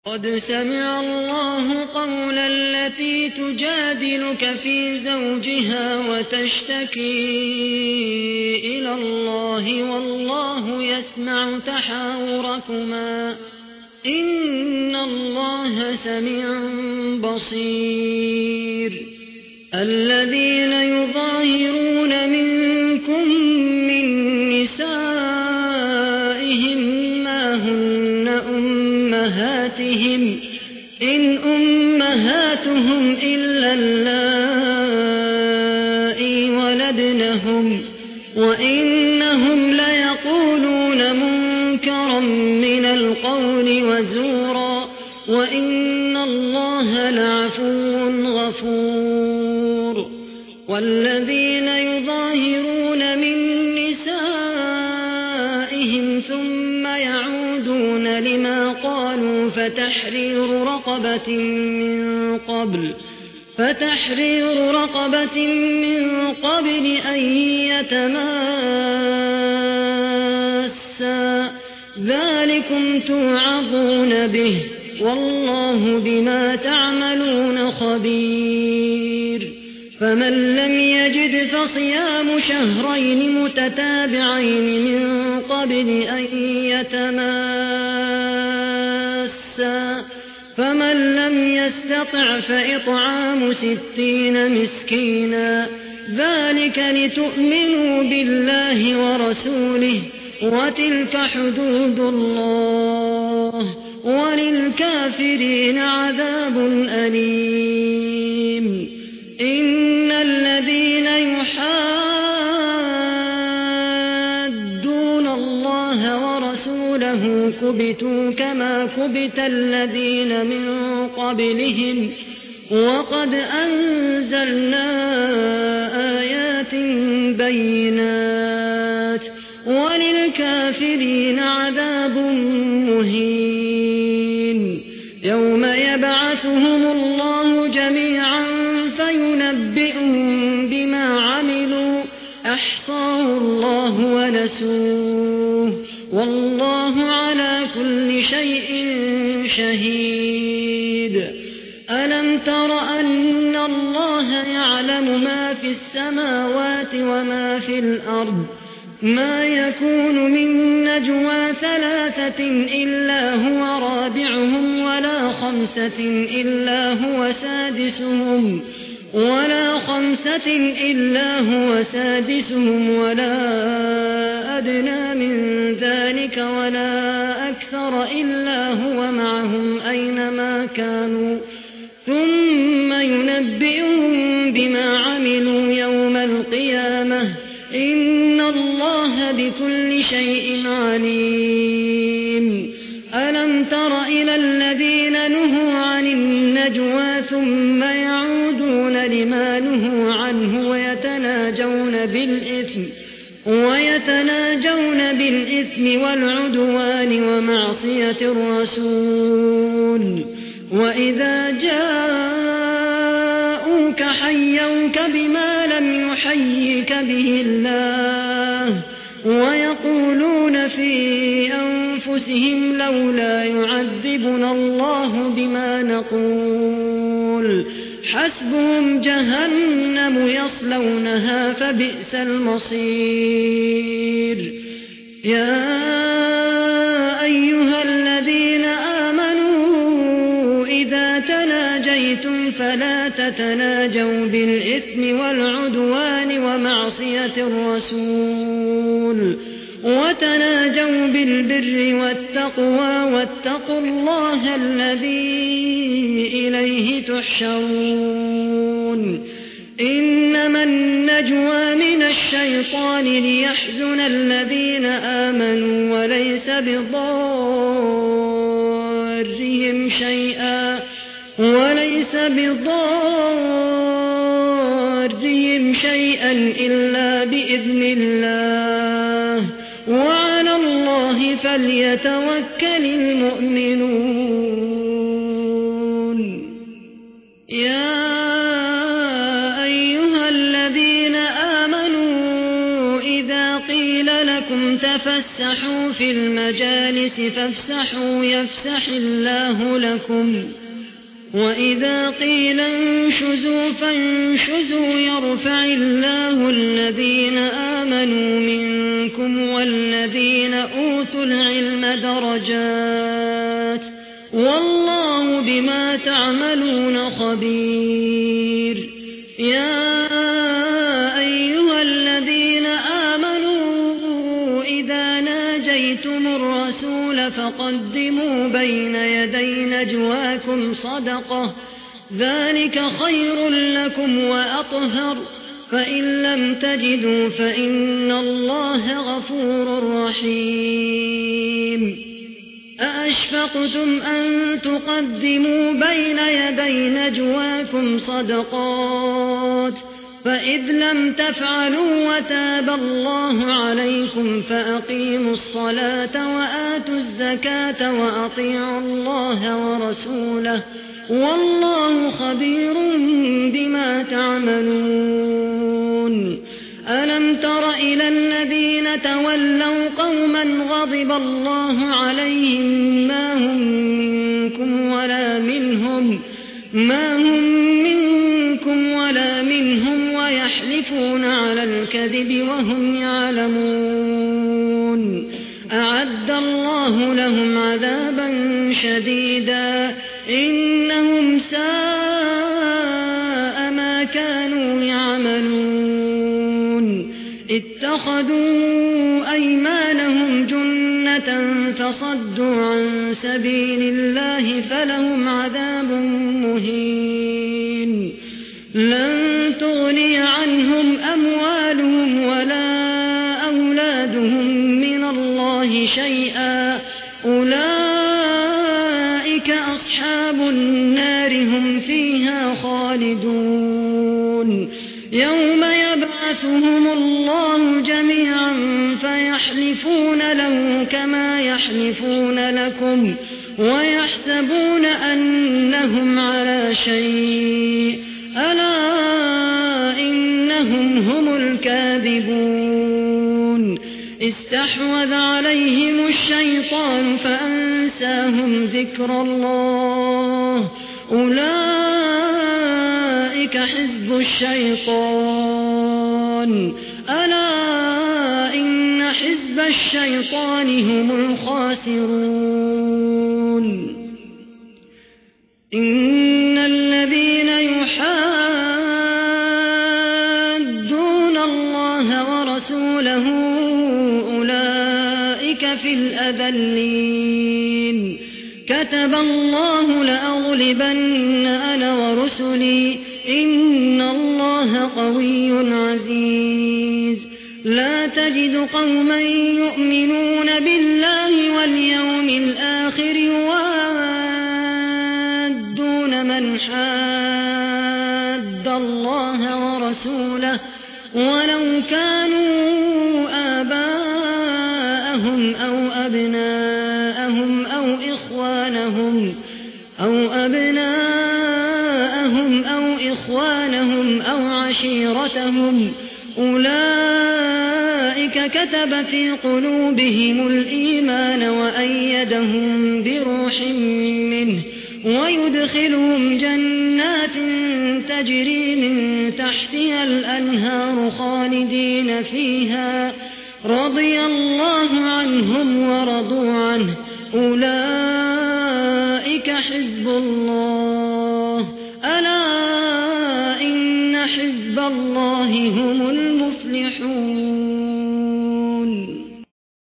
قد سمع الله قول التي تجادلك في زوجها وتشتكي إلى الله والله يسمع تحاوركما إن الله سميع بصير. الذين يظاهرون منكم من نسائهم ما هن أمهاتهم إن أمهاتهم إلا اللائي ولدنهم وإنهم ليقولون منكرا من القول وزورا وإن الله لعفو غفور. والذين يظاهرون من نسائهم ثم يعودون لما قالوا فتحرير رقبة من قبل أن يتماسا ذلكم توعظون به والله بما تعملون خبير. فمن لم يجد فصيام شهرين متتابعين من قبل أن يتماسا فمن لم يستطع فإطعام 60 مسكينا ذلك لتؤمنوا بالله ورسوله وتلك حدود الله وللكافرين عذاب أليم. إن الذين يحادون الله ورسوله كبتوا كما كبت الذين من قبلهم وقد أنزلنا آيات بينات وللكافرين عذاب مهين. يوم يبعثهم الله جميعا فينبئهم بما عملوا أحصاه الله ونسوه والله على كل شيء شهيد. ألم تر أن الله يعلم ما في السماوات وما في الأرض ما يكون من نجوى 3 إلا هو رابعهم ولا 5 إلا هو سادسهم ولا أدنى من ذلك ولا أكثر إلا هو معهم أينما كانوا ثم ينبئهم بما عملوا يوم القيامة إن الله بكل شيء عليم. ألم تر إلى الذين نهوا عن النجوى ثم يعودون لما نهوا عنه ويتناجون بالإثم والعدوان ومعصية الرسول وإذا جاءوك حيوك بما لم يحيك به الله ويقولون في أنفسهم لولا يعذبنا الله بما نقول حسبهم جهنم يصلونها فبئس المصير. يا أيها الذين آمنوا إذا تناجيتم فلا تتناجوا بالإثم والعدوان ومعصية الرسول وتناجوا بالبر والتقوى واتقوا الله الذي إليه تحشرون. إنما النجوى من الشيطان ليحزن الذين آمنوا وليس بضارهم شيئا إلا بإذن الله وعلى الله فليتوكل المؤمنون. يا أيها الذين آمنوا إذا قيل لكم تفسحوا في المجالس فافسحوا يفسح الله لكم وإذا قيل انشزوا فانشزوا يرفع الله الذين آمنوا منكم والذين أوتوا العلم درجات والله بما تعملون خبير. يا أيها الذين آمنوا إذا ناجيتم الرسول فقدموا بين يدي نجواكم صدقة ذلك خير لكم وأطهر فإن لم تجدوا فإن الله غفور رحيم. أأشفقتم أن تقدموا بين يدي نجواكم صدقات فإذ لم تفعلوا وتاب الله عليكم فأقيموا الصلاة وآتوا الزكاة وأطيعوا الله ورسوله والله خبير بما تعملون. ألم تر إلى الذين تولوا قوما غضب الله عليهم ما هم منكم ولا منهم ويحلفون على الكذب وهم يعلمون. أعد الله لهم عذابا شديدا إنهم ساء ما كانوا يعملون. اتخذوا أيمانهم جنة فصدوا عن سبيل الله فلهم عذاب مهين. لن تغني عنهم أموالهم ولا أولادهم من الله شيئا أولئك أصحاب النار هم فيها خالدون. يوم يبعثهم الله جميعا فيحلفون له كما يحلفون لكم ويحسبون أنهم على شيء ألا إنهم هم الكاذبون. استحوذ عليهم الشيطان فأنساهم ذكر الله أولئك حزب الشيطان ألا إن حزب الشيطان هم الخاسرون. إن الذين يحادون الله ورسوله أولئك في الأذلين. كتب الله لأغلبن أنا ورسلي إن الله قوي عزيز. لا تجد قوما يؤمنون بالله واليوم الآخر يوادون من حاد الله ورسوله ولو كانوا آباءهم أو أبناءهم أو إخوانهم أو عشيرتهم أولئك كتب في قلوبهم الإيمان وأيدهم بروح منه ويدخلهم جنات تجري من تحتها الأنهار خالدين فيها رضي الله عنهم ورضوا عنه أولئك حزب الله ألا إن حزب الله هم المفلحون.